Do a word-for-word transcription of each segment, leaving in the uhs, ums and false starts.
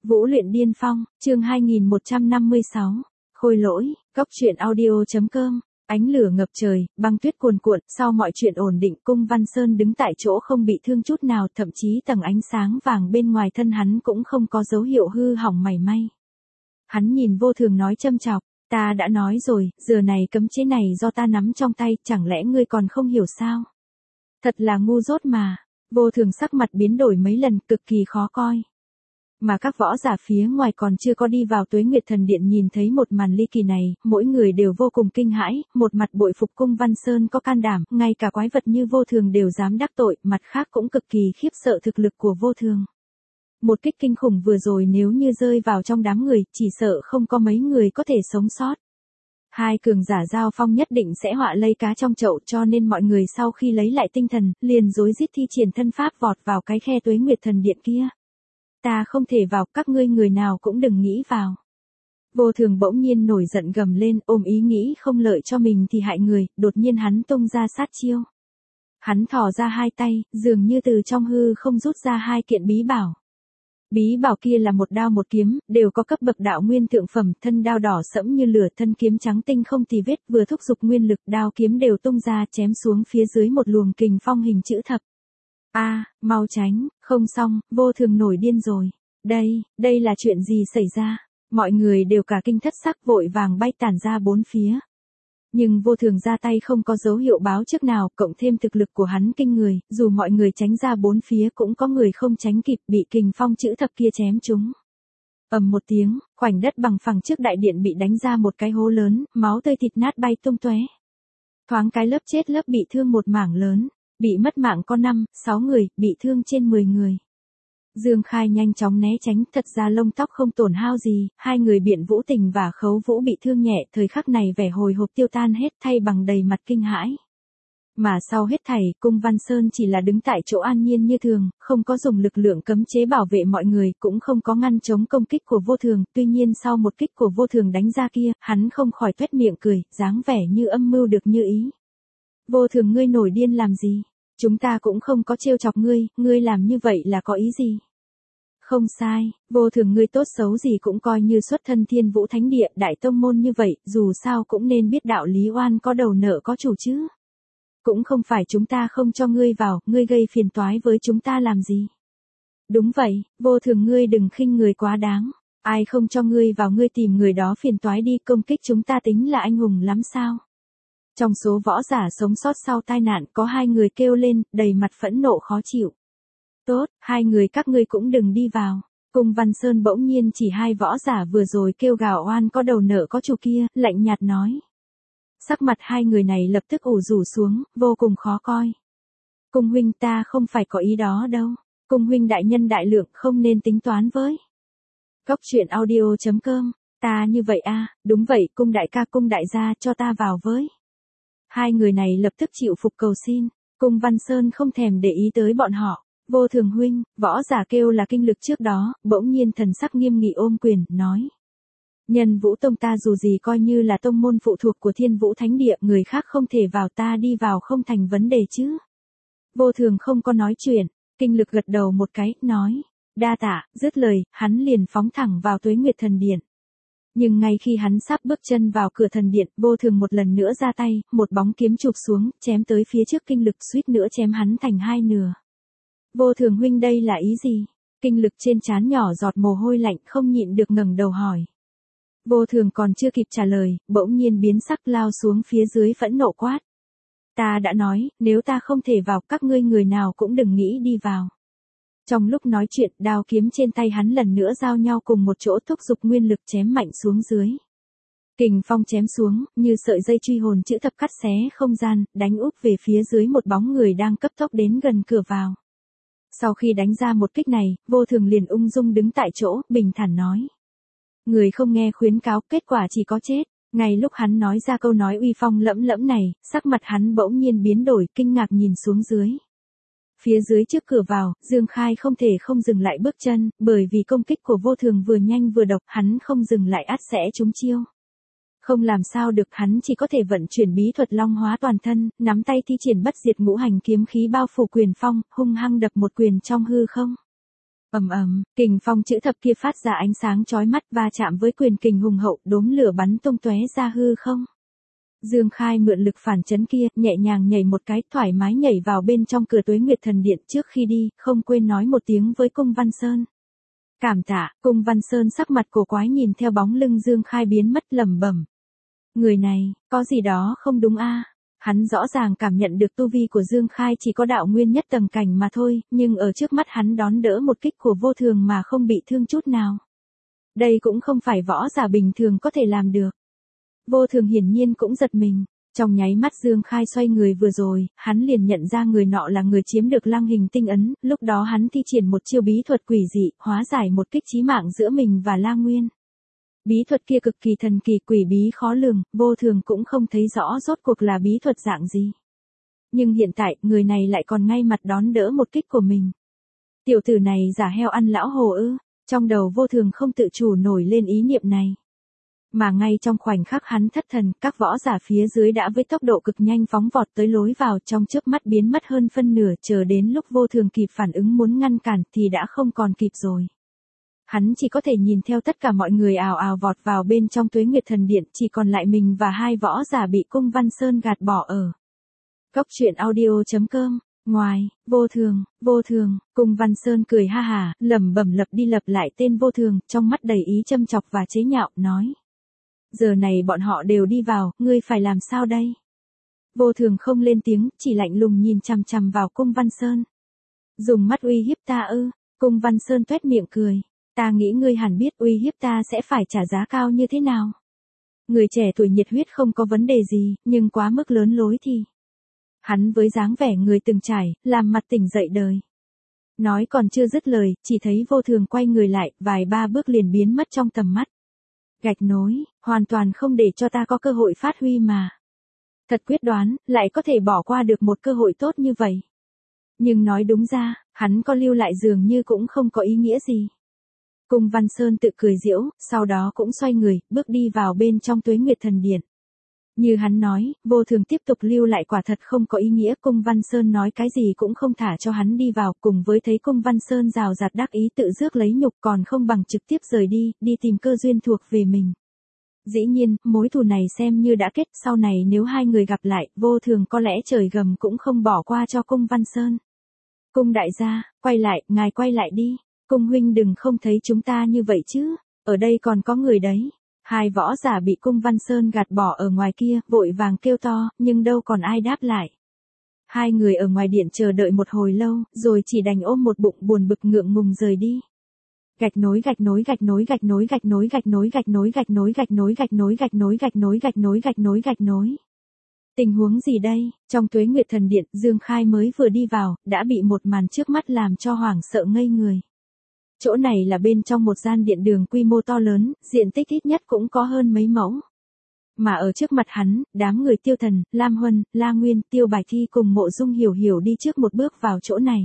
Vũ luyện điên phong, chương hai nghìn một trăm năm mươi sáu. Khôi lỗi, góc truyện audio.com. Ánh lửa ngập trời, băng tuyết cuồn cuộn, sau mọi chuyện ổn định, Cung Văn Sơn đứng tại chỗ không bị thương chút nào, thậm chí tầng ánh sáng vàng bên ngoài thân hắn cũng không có dấu hiệu hư hỏng mảy may. Hắn nhìn Vô Thường nói châm chọc, ta đã nói rồi, giờ này cấm chế này do ta nắm trong tay, chẳng lẽ ngươi còn không hiểu sao? Thật là ngu dốt mà. Vô Thường sắc mặt biến đổi mấy lần, cực kỳ khó coi. Mà các võ giả phía ngoài còn chưa có đi vào Tuế Nguyệt Thần Điện nhìn thấy một màn ly kỳ này, mỗi người đều vô cùng kinh hãi, một mặt bội phục Cung Văn Sơn có can đảm, ngay cả quái vật như Vô Thường đều dám đắc tội, mặt khác cũng cực kỳ khiếp sợ thực lực của Vô Thường. Một kích kinh khủng vừa rồi nếu như rơi vào trong đám người, chỉ sợ không có mấy người có thể sống sót. Hai cường giả giao phong nhất định sẽ họa lây cá trong chậu, cho nên mọi người sau khi lấy lại tinh thần, liền rối rít thi triển thân pháp vọt vào cái khe Tuế Nguyệt Thần Điện kia. Ta không thể vào, các ngươi người nào cũng đừng nghĩ vào. Vô Thường bỗng nhiên nổi giận gầm lên, ôm ý nghĩ không lợi cho mình thì hại người, đột nhiên hắn tung ra sát chiêu. Hắn thò ra hai tay, dường như từ trong hư không rút ra hai kiện bí bảo. Bí bảo kia là một đao một kiếm, đều có cấp bậc đạo nguyên thượng phẩm, thân đao đỏ sẫm như lửa, thân kiếm trắng tinh không tì vết, vừa thúc giục nguyên lực, đao kiếm đều tung ra chém xuống phía dưới một luồng kình phong hình chữ thập. A, à, mau tránh, không xong, Vô Thường nổi điên rồi. Đây, đây là chuyện gì xảy ra? Mọi người đều cả kinh thất sắc vội vàng bay tản ra bốn phía. Nhưng Vô Thường ra tay không có dấu hiệu báo trước nào, cộng thêm thực lực của hắn kinh người, dù mọi người tránh ra bốn phía cũng có người không tránh kịp, bị kình phong chữ thập kia chém trúng. Ầm một tiếng, khoảnh đất bằng phẳng trước đại điện bị đánh ra một cái hố lớn, máu tươi thịt nát bay tung tóe. Thoáng cái lớp chết lớp bị thương một mảng lớn. Bị mất mạng có năm, sáu người, bị thương trên mười người. Dương Khai nhanh chóng né tránh, thật ra lông tóc không tổn hao gì, hai người Biện Vũ Tình và Khấu Vũ bị thương nhẹ, thời khắc này vẻ hồi hộp tiêu tan hết, thay bằng đầy mặt kinh hãi. Mà sau hết thảy, Cung Văn Sơn chỉ là đứng tại chỗ an nhiên như thường, không có dùng lực lượng cấm chế bảo vệ mọi người, cũng không có ngăn chống công kích của Vô Thường, tuy nhiên sau một kích của Vô Thường đánh ra kia, hắn không khỏi tuét miệng cười, dáng vẻ như âm mưu được như ý. Vô Thường ngươi nổi điên làm gì? Chúng ta cũng không có trêu chọc ngươi, ngươi làm như vậy là có ý gì? Không sai, Vô Thường ngươi tốt xấu gì cũng coi như xuất thân Thiên Vũ Thánh Địa, đại tông môn như vậy, dù sao cũng nên biết đạo lý oan có đầu nợ có chủ chứ. Cũng không phải chúng ta không cho ngươi vào, ngươi gây phiền toái với chúng ta làm gì? Đúng vậy, Vô Thường ngươi đừng khinh người quá đáng. Ai không cho ngươi vào ngươi tìm người đó phiền toái đi, công kích chúng ta tính là anh hùng lắm sao? Trong số võ giả sống sót sau tai nạn có hai người kêu lên, đầy mặt phẫn nộ khó chịu. Tốt, hai người các ngươi cũng đừng đi vào. Cung Văn Sơn bỗng nhiên chỉ hai võ giả vừa rồi kêu gào oan có đầu nợ có chủ kia, lạnh nhạt nói. Sắc mặt hai người này lập tức ủ rũ xuống, vô cùng khó coi. Cung huynh ta không phải có ý đó đâu. Cung huynh đại nhân đại lượng không nên tính toán với. Góc truyện audio.com, ta như vậy a, đúng vậy, cung đại ca cung đại gia cho ta vào với. Hai người này lập tức chịu phục cầu xin, Cung Văn Sơn không thèm để ý tới bọn họ. Vô Thường huynh, võ giả kêu là kinh lực trước đó, bỗng nhiên thần sắc nghiêm nghị ôm quyền, nói. Nhân Vũ Tông ta dù gì coi như là tông môn phụ thuộc của Thiên Vũ Thánh Địa, người khác không thể vào ta đi vào không thành vấn đề chứ. Vô Thường không có nói chuyện, kinh lực gật đầu một cái, nói. Đa tạ, dứt lời, hắn liền phóng thẳng vào Tuế Nguyệt Thần Điện. Nhưng ngay khi hắn sắp bước chân vào cửa thần điện, Vô Thường một lần nữa ra tay, một bóng kiếm chụp xuống, chém tới phía trước kinh lực suýt nữa chém hắn thành hai nửa. Vô Thường huynh đây là ý gì? Kinh lực trên trán nhỏ giọt mồ hôi lạnh không nhịn được ngẩng đầu hỏi. Vô Thường còn chưa kịp trả lời, bỗng nhiên biến sắc lao xuống phía dưới phẫn nộ quát. Ta đã nói, nếu ta không thể vào, các ngươi người nào cũng đừng nghĩ đi vào. Trong lúc nói chuyện, đao kiếm trên tay hắn lần nữa giao nhau cùng một chỗ thúc giục nguyên lực chém mạnh xuống dưới. Kình phong chém xuống, như sợi dây truy hồn chữ thập cắt xé không gian, đánh úp về phía dưới một bóng người đang cấp tốc đến gần cửa vào. Sau khi đánh ra một kích này, Vô Thường liền ung dung đứng tại chỗ, bình thản nói. Người không nghe khuyến cáo, kết quả chỉ có chết. Ngay lúc hắn nói ra câu nói uy phong lẫm lẫm này, sắc mặt hắn bỗng nhiên biến đổi, kinh ngạc nhìn xuống dưới. Phía dưới trước cửa vào, Dương Khai không thể không dừng lại bước chân, bởi vì công kích của Vô Thường vừa nhanh vừa độc, hắn không dừng lại ắt sẽ trúng chiêu. Không làm sao được, hắn chỉ có thể vận chuyển bí thuật long hóa toàn thân, nắm tay thi triển bất diệt ngũ hành kiếm khí bao phủ quyền phong, hung hăng đập một quyền trong hư không. Ầm ầm, kình phong chữ thập kia phát ra ánh sáng chói mắt va chạm với quyền kình hùng hậu, đốm lửa bắn tung tóe ra hư không. Dương Khai mượn lực phản chấn kia, nhẹ nhàng nhảy một cái, thoải mái nhảy vào bên trong cửa Tuế Nguyệt Thần Điện, trước khi đi, không quên nói một tiếng với Cung Văn Sơn. Cảm tạ. Cung Văn Sơn sắc mặt cổ quái nhìn theo bóng lưng Dương Khai biến mất, lẩm bẩm. Người này, có gì đó không đúng a. Hắn rõ ràng cảm nhận được tu vi của Dương Khai chỉ có đạo nguyên nhất tầng cảnh mà thôi, nhưng ở trước mắt hắn đón đỡ một kích của vô thường mà không bị thương chút nào. Đây cũng không phải võ giả bình thường có thể làm được. Vô thường hiển nhiên cũng giật mình. Trong nháy mắt Dương Khai xoay người vừa rồi, hắn liền nhận ra người nọ là người chiếm được lăng hình tinh ấn, lúc đó hắn thi triển một chiêu bí thuật quỷ dị, hóa giải một kích chí mạng giữa mình và La Nguyên. Bí thuật kia cực kỳ thần kỳ, quỷ bí khó lường, vô thường cũng không thấy rõ rốt cuộc là bí thuật dạng gì. Nhưng hiện tại, người này lại còn ngay mặt đón đỡ một kích của mình. Tiểu tử này giả heo ăn lão hồ ư, trong đầu vô thường không tự chủ nổi lên ý niệm này. Mà ngay trong khoảnh khắc hắn thất thần, các võ giả phía dưới đã với tốc độ cực nhanh phóng vọt tới lối vào, trong chớp mắt biến mất hơn phân nửa, chờ đến lúc vô thường kịp phản ứng muốn ngăn cản thì đã không còn kịp rồi. Hắn chỉ có thể nhìn theo tất cả mọi người ào ào vọt vào bên trong Tuế Nguyệt Thần Điện, chỉ còn lại mình và hai võ giả bị Cung Văn Sơn gạt bỏ ở. Cốc truyện audio chấm com. Ngoài, vô thường, vô thường, Cung Văn Sơn cười ha hà, lẩm bẩm lặp đi lặp lại tên vô thường, trong mắt đầy ý châm chọc và chế nhạo, nói. Giờ này bọn họ đều đi vào, ngươi phải làm sao đây? Vô thường không lên tiếng, chỉ lạnh lùng nhìn chằm chằm vào Cung Văn Sơn. Dùng mắt uy hiếp ta ư? Cung Văn Sơn tuét miệng cười. Ta nghĩ ngươi hẳn biết uy hiếp ta sẽ phải trả giá cao như thế nào. Người trẻ tuổi nhiệt huyết không có vấn đề gì, nhưng quá mức lớn lối thì. Hắn với dáng vẻ người từng trải, làm mặt tỉnh dậy đời. Nói còn chưa dứt lời, chỉ thấy vô thường quay người lại, vài ba bước liền biến mất trong tầm mắt. Gạch nối, hoàn toàn không để cho ta có cơ hội phát huy mà. Thật quyết đoán, lại có thể bỏ qua được một cơ hội tốt như vậy. Nhưng nói đúng ra, hắn có lưu lại dường như cũng không có ý nghĩa gì. Cung Văn Sơn tự cười giễu, sau đó cũng xoay người, bước đi vào bên trong Tuế Nguyệt Thần Điện. Như hắn nói, vô thường tiếp tục lưu lại quả thật không có ý nghĩa, Cung Văn Sơn nói cái gì cũng không thả cho hắn đi vào, cùng với thấy Cung Văn Sơn rào rạt đắc ý tự rước lấy nhục còn không bằng trực tiếp rời đi, đi tìm cơ duyên thuộc về mình. Dĩ nhiên, mối thù này xem như đã kết, sau này nếu hai người gặp lại, vô thường có lẽ trời gầm cũng không bỏ qua cho Cung Văn Sơn. Cung đại gia, quay lại, ngài quay lại đi. Cung huynh đừng không thấy chúng ta như vậy chứ, ở đây còn có người đấy. Hai võ giả bị Cung Văn Sơn gạt bỏ ở ngoài kia, vội vàng kêu to, nhưng đâu còn ai đáp lại. Hai người ở ngoài điện chờ đợi một hồi lâu, rồi chỉ đành ôm một bụng buồn bực ngượng ngùng rời đi. Gạch nối gạch nối gạch nối gạch nối gạch nối gạch nối gạch nối gạch nối gạch nối gạch nối gạch nối gạch nối gạch nối gạch nối gạch nối. Tình huống gì đây? Trong Tuế Nguyệt Thần Điện, Dương Khai mới vừa đi vào, đã bị một màn trước mắt làm cho hoảng sợ ngây người. Chỗ này là bên trong một gian điện đường quy mô to lớn, diện tích ít nhất cũng có hơn mấy mẫu. Mà ở trước mặt hắn, đám người Tiêu Thần, Lam Huân, La Nguyên, Tiêu Bài Thi cùng Mộ Dung Hiểu Hiểu đi trước một bước vào chỗ này.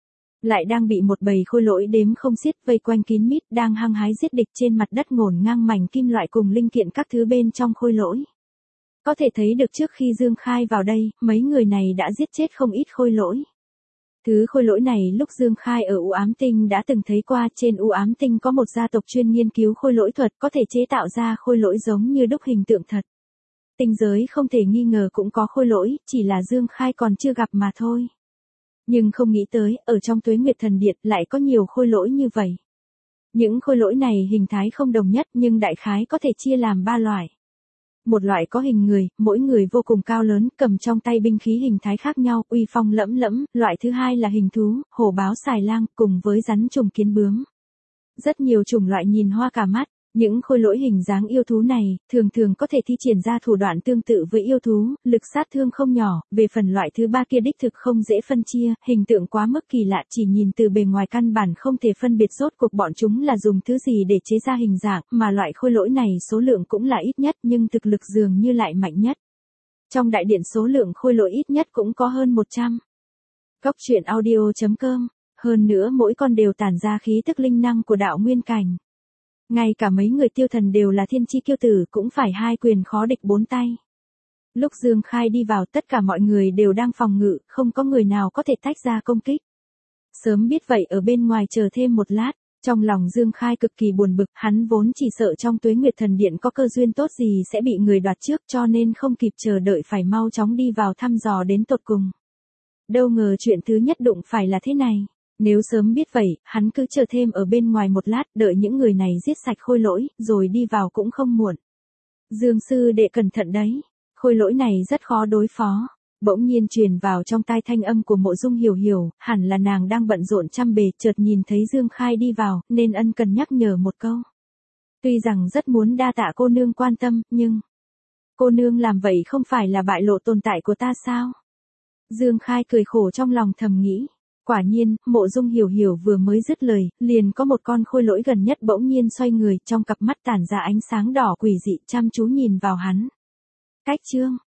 Lại đang bị một bầy khôi lỗi đếm không xiết vây quanh kín mít, đang hăng hái giết địch trên mặt đất ngổn ngang mảnh kim loại cùng linh kiện các thứ bên trong khôi lỗi. Có thể thấy được trước khi Dương Khai vào đây, mấy người này đã giết chết không ít khôi lỗi. Thứ khôi lỗi này lúc Dương Khai ở U Ám Tinh đã từng thấy qua, trên U Ám Tinh có một gia tộc chuyên nghiên cứu khôi lỗi thuật, có thể chế tạo ra khôi lỗi giống như đúc hình tượng thật. Tinh giới không thể nghi ngờ cũng có khôi lỗi, chỉ là Dương Khai còn chưa gặp mà thôi. Nhưng không nghĩ tới, ở trong Tuế Nguyệt Thần Điện lại có nhiều khôi lỗi như vậy. Những khôi lỗi này hình thái không đồng nhất nhưng đại khái có thể chia làm ba loại. Một loại có hình người, mỗi người vô cùng cao lớn, cầm trong tay binh khí hình thái khác nhau, uy phong lẫm lẫm, loại thứ hai là hình thú, hổ báo xài lang, cùng với rắn trùng kiến bướm. Rất nhiều chủng loại nhìn hoa cả mắt, những khôi lỗi hình dáng yêu thú này, thường thường có thể thi triển ra thủ đoạn tương tự với yêu thú, lực sát thương không nhỏ, về phần loại thứ ba kia đích thực không dễ phân chia, hình tượng quá mức kỳ lạ, chỉ nhìn từ bề ngoài căn bản không thể phân biệt rốt cuộc bọn chúng là dùng thứ gì để chế ra hình dạng, mà loại khôi lỗi này số lượng cũng là ít nhất nhưng thực lực dường như lại mạnh nhất. Trong đại điện số lượng khôi lỗi ít nhất cũng có hơn một trăm. Cốc truyện audio chấm com, hơn nữa mỗi con đều tản ra khí tức linh năng của đạo nguyên cảnh. Ngay cả mấy người Tiêu Thần đều là thiên chi kiêu tử cũng phải hai quyền khó địch bốn tay. Lúc Dương Khai đi vào tất cả mọi người đều đang phòng ngự, không có người nào có thể tách ra công kích. Sớm biết vậy ở bên ngoài chờ thêm một lát. Trong lòng Dương Khai cực kỳ buồn bực, hắn vốn chỉ sợ trong Tuế Nguyệt Thần Điện có cơ duyên tốt gì sẽ bị người đoạt trước cho nên không kịp chờ đợi phải mau chóng đi vào thăm dò đến tột cùng. Đâu ngờ chuyện thứ nhất đụng phải là thế này. Nếu sớm biết vậy, hắn cứ chờ thêm ở bên ngoài một lát, đợi những người này giết sạch Khôi Lỗi, rồi đi vào cũng không muộn. Dương sư đệ cẩn thận đấy, Khôi Lỗi này rất khó đối phó. Bỗng nhiên truyền vào trong tai thanh âm của Mộ Dung Hiểu Hiểu, hẳn là nàng đang bận rộn trăm bề, chợt nhìn thấy Dương Khai đi vào, nên ân cần nhắc nhở một câu. Tuy rằng rất muốn đa tạ cô nương quan tâm, nhưng... Cô nương làm vậy không phải là bại lộ tồn tại của ta sao? Dương Khai cười khổ trong lòng thầm nghĩ. Quả nhiên, Mộ Dung Hiểu Hiểu vừa mới dứt lời, liền có một con Khôi Lỗi gần nhất bỗng nhiên xoay người, trong cặp mắt tản ra ánh sáng đỏ quỷ dị chăm chú nhìn vào hắn. Cách chương